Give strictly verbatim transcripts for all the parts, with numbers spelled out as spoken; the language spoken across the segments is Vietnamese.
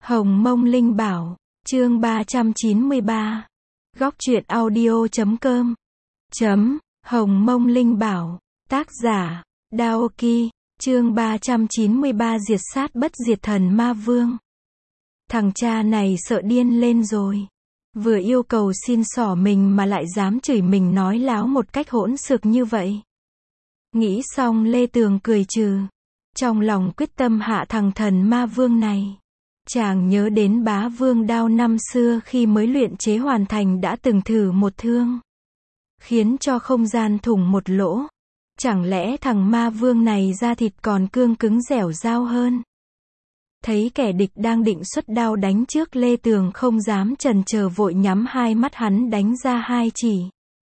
Hồng Mông Linh Bảo, chương ba trăm chín mươi ba. Góc truyện audio chấm com. Chấm, Hồng Mông Linh Bảo, tác giả, Daoki, chương ba trăm chín mươi ba diệt sát bất diệt thần ma vương. Thằng cha này sợ điên lên rồi. Vừa yêu cầu xin xỏ mình mà lại dám chửi mình nói láo một cách hỗn xược như vậy. Nghĩ xong Lê Tường cười trừ. Trong lòng quyết tâm hạ thằng thần ma vương này. Chàng nhớ đến bá vương đao năm xưa khi mới luyện chế hoàn thành đã từng thử một thương. Khiến cho không gian thủng một lỗ. Chẳng lẽ thằng ma vương này da thịt còn cương cứng dẻo dao hơn. Thấy kẻ địch đang định xuất đao đánh trước, Lê Tường không dám chần chờ, vội nhắm hai mắt hắn đánh ra hai chỉ.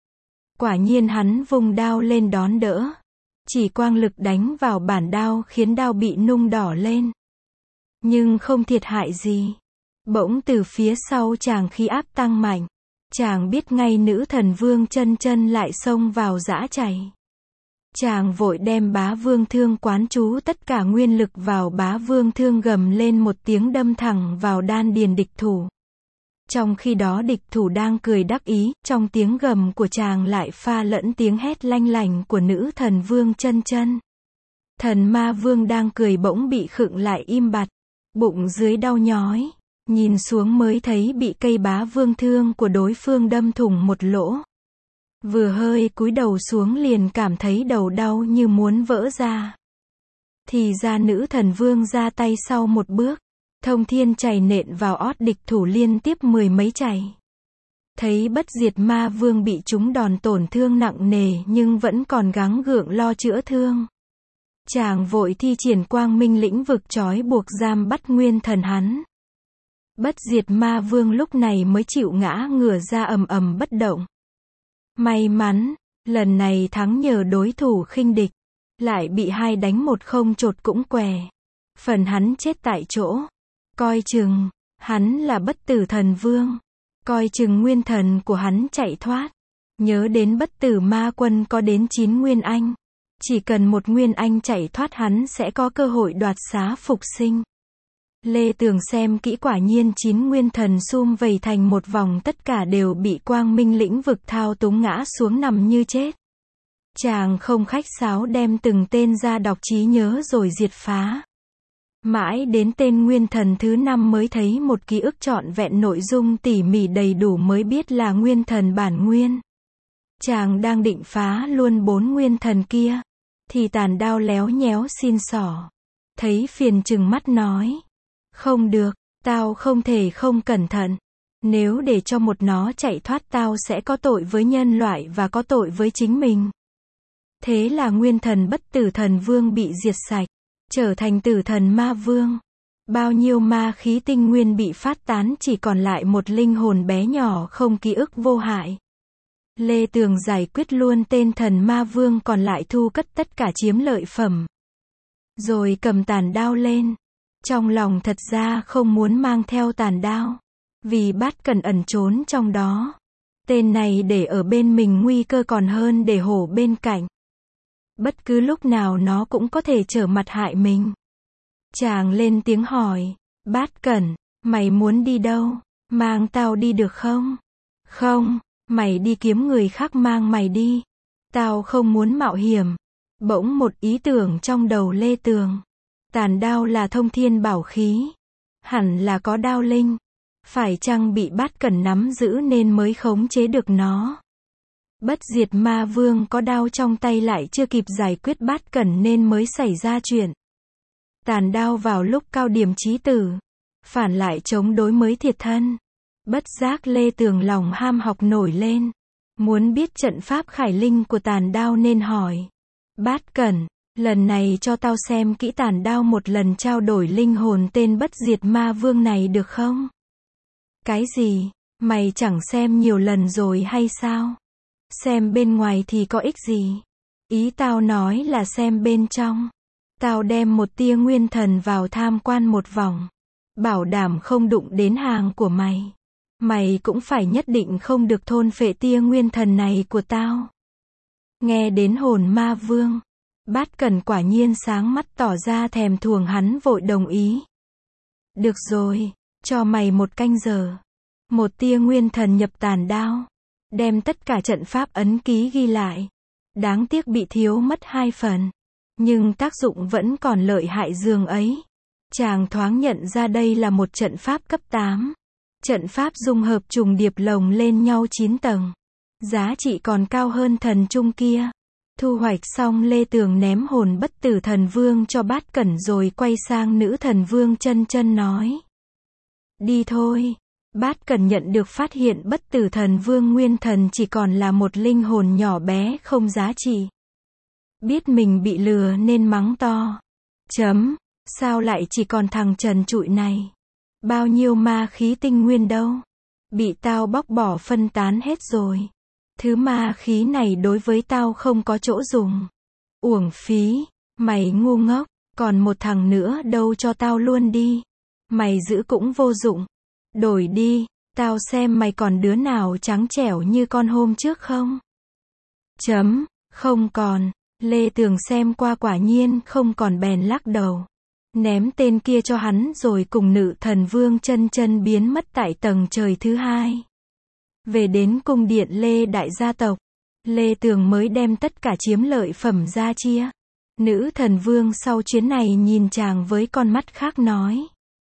Quả nhiên hắn vung đao lên đón đỡ. Chỉ quang lực đánh vào bản đao khiến đao bị nung đỏ lên. Nhưng không thiệt hại gì. Bỗng từ phía sau chàng khí áp tăng mạnh. Chàng biết ngay nữ thần vương chân chân lại xông vào giã chảy. Chàng vội đem bá vương thương quán chú tất cả nguyên lực vào bá vương thương, gầm lên một tiếng đâm thẳng vào đan điền địch thủ. Trong khi đó địch thủ đang cười đắc ý, trong tiếng gầm của chàng lại pha lẫn tiếng hét lanh lảnh của nữ thần vương chân chân. Thần ma vương đang cười bỗng bị khựng lại im bặt, bụng dưới đau nhói, nhìn xuống mới thấy bị cây bá vương thương của đối phương đâm thủng một lỗ. Vừa hơi cúi đầu xuống liền cảm thấy đầu đau như muốn vỡ ra. Thì ra nữ thần vương ra tay sau một bước, thông thiên chày nện vào ót địch thủ liên tiếp mười mấy chày. Thấy bất diệt ma vương bị trúng đòn tổn thương nặng nề nhưng vẫn còn gắng gượng lo chữa thương. Chàng vội thi triển quang minh lĩnh vực trói buộc giam bắt nguyên thần hắn. Bất diệt ma vương lúc này mới chịu ngã ngửa ra ầm ầm bất động. May mắn, lần này thắng nhờ đối thủ khinh địch, lại bị hai đánh một không chột cũng què. Phần hắn chết tại chỗ. Coi chừng, hắn là bất tử thần vương. Coi chừng nguyên thần của hắn chạy thoát. Nhớ đến bất tử ma quân có đến chín nguyên anh. Chỉ cần một nguyên anh chạy thoát hắn sẽ có cơ hội đoạt xá phục sinh. Lê Tường xem kỹ, quả nhiên chín nguyên thần sum vầy thành một vòng, tất cả đều bị quang minh lĩnh vực thao túng ngã xuống nằm như chết. Chàng không khách sáo đem từng tên ra đọc trí nhớ rồi diệt phá. Mãi đến tên nguyên thần thứ năm mới thấy một ký ức trọn vẹn, nội dung tỉ mỉ đầy đủ mới biết là nguyên thần bản nguyên. Chàng đang định phá luôn bốn nguyên thần kia, thì tàn đao léo nhéo xin xỏ. Thấy phiền chừng mắt nói. Không được, tao không thể không cẩn thận. Nếu để cho một nó chạy thoát tao sẽ có tội với nhân loại và có tội với chính mình. Thế là nguyên thần bất tử thần vương bị diệt sạch, trở thành tử thần ma vương. Bao nhiêu ma khí tinh nguyên bị phát tán, chỉ còn lại một linh hồn bé nhỏ không ký ức vô hại. Lê Tường giải quyết luôn tên thần ma vương còn lại, thu cất tất cả chiếm lợi phẩm. Rồi cầm tàn đao lên. Trong lòng thật ra không muốn mang theo tàn đao, vì Bát Cẩn ẩn trốn trong đó. Tên này để ở bên mình nguy cơ còn hơn để hổ bên cạnh. Bất cứ lúc nào nó cũng có thể trở mặt hại mình. Chàng lên tiếng hỏi, Bát Cẩn, mày muốn đi đâu? Mang tao đi được không? Không, mày đi kiếm người khác mang mày đi. Tao không muốn mạo hiểm. Bỗng một ý tưởng trong đầu Lê Tường. Tàn đao là thông thiên bảo khí. Hẳn là có đao linh. Phải chăng bị Bát Cẩn nắm giữ nên mới khống chế được nó? Bất diệt ma vương có đao trong tay lại chưa kịp giải quyết Bát Cẩn nên mới xảy ra chuyện. Tàn đao vào lúc cao điểm chí tử. Phản lại chống đối mới thiệt thân. Bất giác Lê Tường lòng ham học nổi lên. Muốn biết trận pháp khải linh của tàn đao nên hỏi. Bát Cẩn, lần này cho tao xem kỹ tàn đao một lần, trao đổi linh hồn tên bất diệt ma vương này được không? Cái gì? Mày chẳng xem nhiều lần rồi hay sao? Xem bên ngoài thì có ích gì? Ý tao nói là xem bên trong. Tao đem một tia nguyên thần vào tham quan một vòng. Bảo đảm không đụng đến hàng của mày. Mày cũng phải nhất định không được thôn phệ tia nguyên thần này của tao. Nghe đến hồn ma vương, Bát Cẩn quả nhiên sáng mắt tỏ ra thèm thuồng, hắn vội đồng ý. Được rồi, Cho mày một canh giờ. Một tia nguyên thần nhập tàn đao. Đem tất cả trận pháp ấn ký ghi lại. Đáng tiếc bị thiếu mất hai phần. Nhưng tác dụng vẫn còn lợi hại dường ấy. Chàng thoáng nhận ra đây là một trận pháp cấp tám. Trận pháp dung hợp trùng điệp lồng lên nhau chín tầng. Giá trị còn cao hơn thần trung kia. Thu hoạch xong Lê Tường ném hồn bất tử thần vương cho Bát Cẩn rồi quay sang nữ thần vương Chân Chân nói. Đi thôi. Bát Cẩn nhận được phát hiện bất tử thần vương nguyên thần chỉ còn là một linh hồn nhỏ bé không giá trị. Biết mình bị lừa nên mắng to. Chấm, sao lại chỉ còn thằng trần trụi này? Bao nhiêu ma khí tinh nguyên đâu? Bị tao bóc bỏ phân tán hết rồi. Thứ ma khí này đối với tao không có chỗ dùng. Uổng phí, mày ngu ngốc, còn một thằng nữa đâu cho tao luôn đi. Mày giữ cũng vô dụng. Đổi đi, tao xem mày còn đứa nào trắng trẻo như con hôm trước không? Chấm, không còn. Lê Tường xem qua quả nhiên không còn bèn lắc đầu. Ném tên kia cho hắn rồi cùng nữ thần vương Chân Chân biến mất tại tầng trời thứ hai. Về đến cung điện Lê Đại gia tộc, Lê Tường mới đem tất cả chiếm lợi phẩm ra chia. Nữ thần vương sau chuyến này nhìn chàng với con mắt khác nói.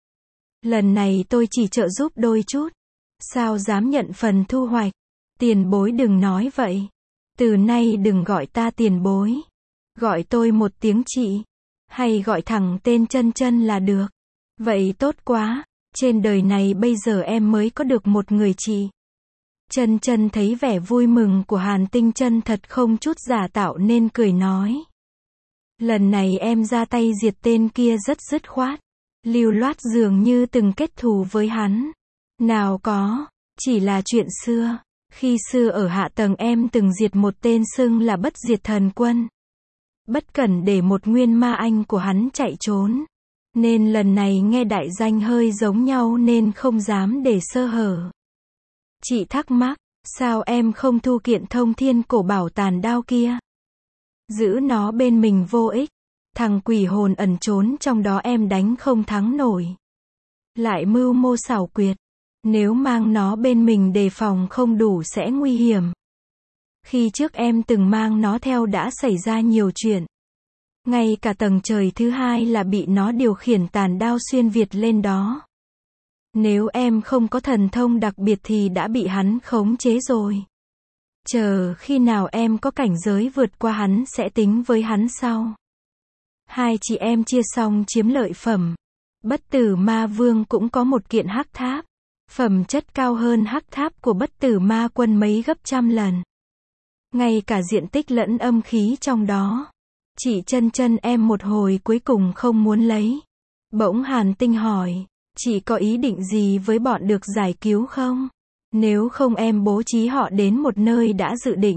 Lần này tôi chỉ trợ giúp đôi chút. Sao dám nhận phần thu hoạch? Tiền bối đừng nói vậy. Từ nay đừng gọi ta tiền bối. Gọi tôi một tiếng chị. Hay gọi thẳng tên Chân Chân là được. Vậy tốt quá. Trên đời này bây giờ em mới có được một người chị. Chân Chân thấy vẻ vui mừng của Hàn Tinh chân thật không chút giả tạo nên cười nói. Lần này em ra tay diệt tên kia rất dứt khoát. Lưu loát dường như từng kết thù với hắn. Nào có, chỉ là chuyện xưa. Khi xưa ở hạ tầng em từng diệt một tên xưng là Bất Diệt Thần Quân. Bất cẩn để một nguyên ma anh của hắn chạy trốn. Nên lần này nghe đại danh hơi giống nhau nên không dám để sơ hở. Chị thắc mắc, sao em không thu kiện thông thiên cổ bảo tàn đao kia? Giữ nó bên mình vô ích. Thằng quỷ hồn ẩn trốn trong đó em đánh không thắng nổi. Lại mưu mô xảo quyệt. Nếu mang nó bên mình đề phòng không đủ sẽ nguy hiểm. Khi trước em từng mang nó theo đã xảy ra nhiều chuyện. Ngay cả tầng trời thứ hai là bị nó điều khiển tàn đao xuyên việt lên đó. Nếu em không có thần thông đặc biệt thì đã bị hắn khống chế rồi. Chờ khi nào em có cảnh giới vượt qua hắn sẽ tính với hắn sau. Hai chị em chia xong chiếm lợi phẩm. Bất tử ma vương cũng có một kiện hắc tháp. Phẩm chất cao hơn hắc tháp của bất tử ma quân mấy gấp trăm lần. Ngay cả diện tích lẫn âm khí trong đó. Chị Chân Chân em một hồi cuối cùng không muốn lấy. Bỗng Hàn Tinh hỏi. Chị có ý định gì với bọn được giải cứu không? Nếu không em bố trí họ đến một nơi đã dự định.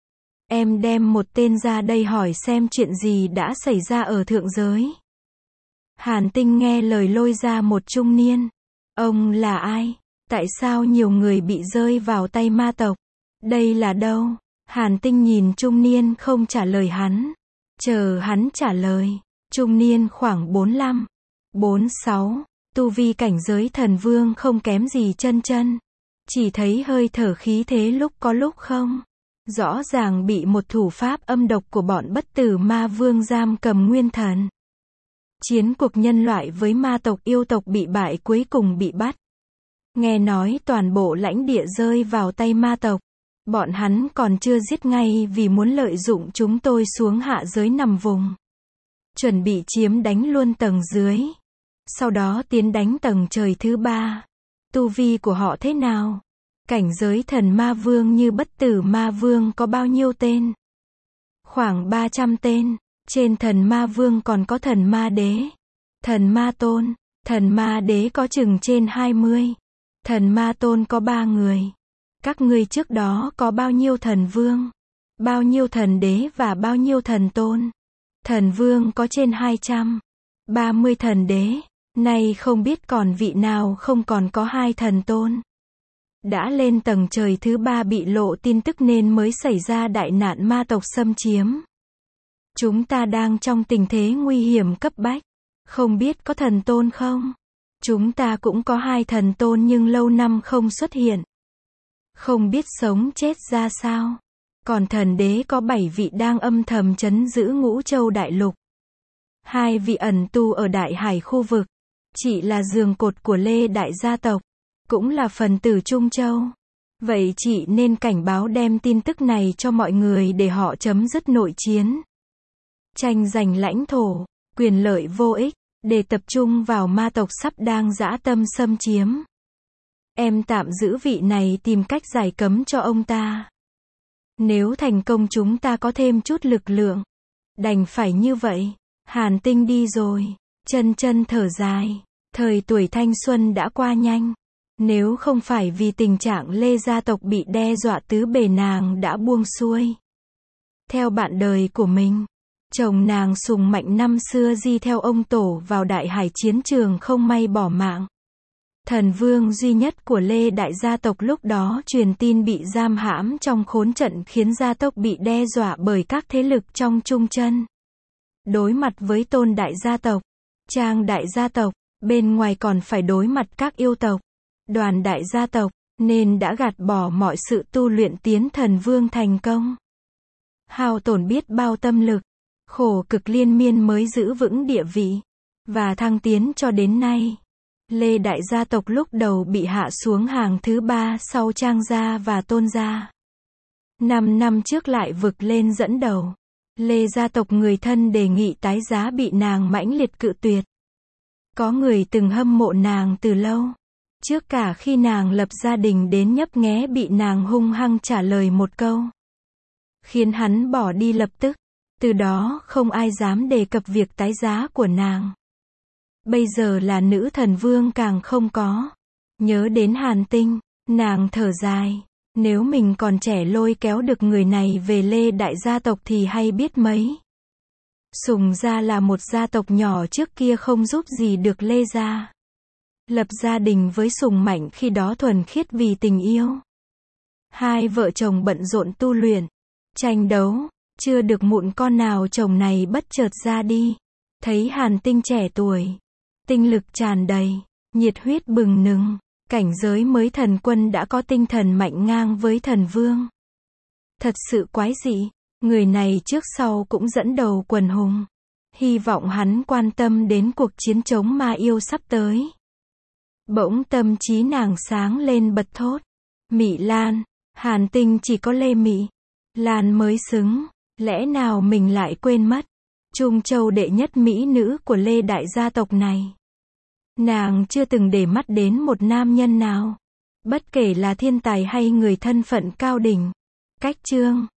Em đem một tên ra đây hỏi xem chuyện gì đã xảy ra ở thượng giới. Hàn Tinh nghe lời lôi ra một trung niên. Ông là ai? Tại sao nhiều người bị rơi vào tay ma tộc? Đây là đâu? Hàn Tinh nhìn trung niên không trả lời hắn. Chờ hắn trả lời. Trung niên khoảng bốn lăm, bốn sáu. Tu vi cảnh giới thần vương không kém gì Chân Chân. Chỉ thấy hơi thở khí thế lúc có lúc không. Rõ ràng bị một thủ pháp âm độc của bọn bất tử ma vương giam cầm nguyên thần. Chiến cuộc nhân loại với ma tộc yêu tộc bị bại cuối cùng bị bắt. Nghe nói toàn bộ lãnh địa rơi vào tay ma tộc. Bọn hắn còn chưa giết ngay vì muốn lợi dụng chúng tôi xuống hạ giới nằm vùng. Chuẩn bị chiếm đánh luôn tầng dưới. Sau đó tiến đánh tầng trời thứ ba. Tu vi của họ thế nào? Cảnh giới thần ma vương như bất tử ma vương có bao nhiêu tên? Khoảng ba trăm tên. Trên thần ma vương còn có thần ma đế, thần ma tôn, thần ma đế có chừng trên hai mươi. Thần ma tôn có ba người. Các ngươi trước đó có bao nhiêu thần vương? Bao nhiêu thần đế và bao nhiêu thần tôn? Thần vương có trên hai trăm ba mươi thần đế. Nay không biết còn vị nào không còn có hai thần tôn. Đã lên tầng trời thứ ba bị lộ tin tức nên mới xảy ra đại nạn ma tộc xâm chiếm. Chúng ta đang trong tình thế nguy hiểm cấp bách. Không biết có thần tôn không? Chúng ta cũng có hai thần tôn nhưng lâu năm không xuất hiện. Không biết sống chết ra sao. Còn thần đế có bảy vị đang âm thầm trấn giữ Ngũ Châu đại lục. Hai vị ẩn tu ở Đại Hải khu vực. Chị là giường cột của Lê đại gia tộc. Cũng là phần tử Trung Châu. Vậy chị nên cảnh báo đem tin tức này cho mọi người để họ chấm dứt nội chiến. Tranh giành lãnh thổ, quyền lợi vô ích, để tập trung vào ma tộc sắp đang dã tâm xâm chiếm. Em tạm giữ vị này tìm cách giải cấm cho ông ta. Nếu thành công chúng ta có thêm chút lực lượng. Đành phải như vậy. Hàn Tinh đi rồi. Chân chân thở dài. Thời tuổi thanh xuân đã qua nhanh. Nếu không phải vì tình trạng Lê gia tộc bị đe dọa tứ bề nàng đã buông xuôi. Theo bạn đời của mình, chồng nàng Sùng Mạnh năm xưa di theo ông tổ vào Đại Hải chiến trường không may bỏ mạng. Thần vương duy nhất của Lê đại gia tộc lúc đó truyền tin bị giam hãm trong khốn trận khiến gia tộc bị đe dọa bởi các thế lực trong Trung Chân. Đối mặt với Tôn đại gia tộc, Trang đại gia tộc, bên ngoài còn phải đối mặt các yêu tộc, Đoàn đại gia tộc, nên đã gạt bỏ mọi sự tu luyện tiến thần vương thành công. Hao tổn biết bao tâm lực, khổ cực liên miên mới giữ vững địa vị, và thăng tiến cho đến nay. Lê đại gia tộc lúc đầu bị hạ xuống hàng thứ ba sau Trang gia và Tôn gia. Năm năm trước lại vực lên dẫn đầu. Lê gia tộc người thân đề nghị tái giá bị nàng mãnh liệt cự tuyệt. Có người từng hâm mộ nàng từ lâu. Trước cả khi nàng lập gia đình đến nhấp nghé bị nàng hung hăng trả lời một câu. Khiến hắn bỏ đi lập tức. Từ đó không ai dám đề cập việc tái giá của nàng. Bây giờ là nữ thần vương càng không có. Nhớ đến Hàn Tinh, nàng thở dài. Nếu mình còn trẻ lôi kéo được người này về Lê đại gia tộc thì hay biết mấy. Sùng gia là một gia tộc nhỏ trước kia không giúp gì được Lê gia. Lập gia đình với Sùng Mạnh khi đó thuần khiết vì tình yêu. Hai vợ chồng bận rộn tu luyện, tranh đấu, chưa được mụn con nào chồng này bất chợt ra đi. Thấy Hàn Tinh trẻ tuổi, tinh lực tràn đầy, nhiệt huyết bừng nừng, cảnh giới mới thần quân đã có tinh thần mạnh ngang với thần vương. Thật sự quái dị, người này trước sau cũng dẫn đầu quần hùng. Hy vọng hắn quan tâm đến cuộc chiến chống ma yêu sắp tới. Bỗng tâm trí nàng sáng lên bật thốt. Mị Lan, Hàn Tinh chỉ có Lê Mị Lan mới xứng, lẽ nào mình lại quên mất. Trung Châu đệ nhất mỹ nữ của Lê đại gia tộc này. Nàng chưa từng để mắt đến một nam nhân nào. Bất kể là thiên tài hay người thân phận cao đỉnh. Cách chương